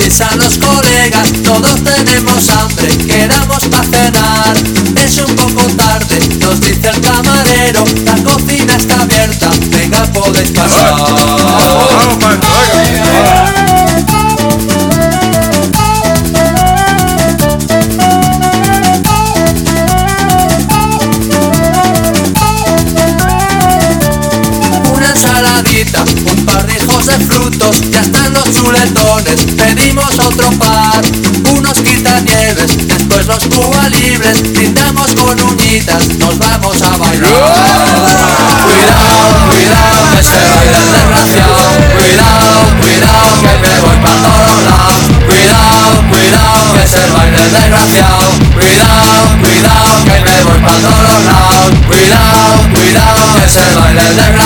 avisan los colegas, todos tenemos hambre, quedamos pa' cenar. Es un poco tarde, nos dice el camarero, la cocina está abierta, venga podéis pasar. Una ensaladita, un par de hijos de frutos, ya están los chuletones, pedimos otro par. Unos quitanieves, después los Cuba libres, brindamos con uñitas, nos vamos a bailar. Cuidado, cuidado, que se baila el desgraciado. Cuidado, cuidado, que me voy pa' todos lados. Cuidado, cuidado, que se baila el desgraciado. Cuidado, cuidado, que me voy pa' todos lados. Cuidado, cuidado, que se baila el desgraciado.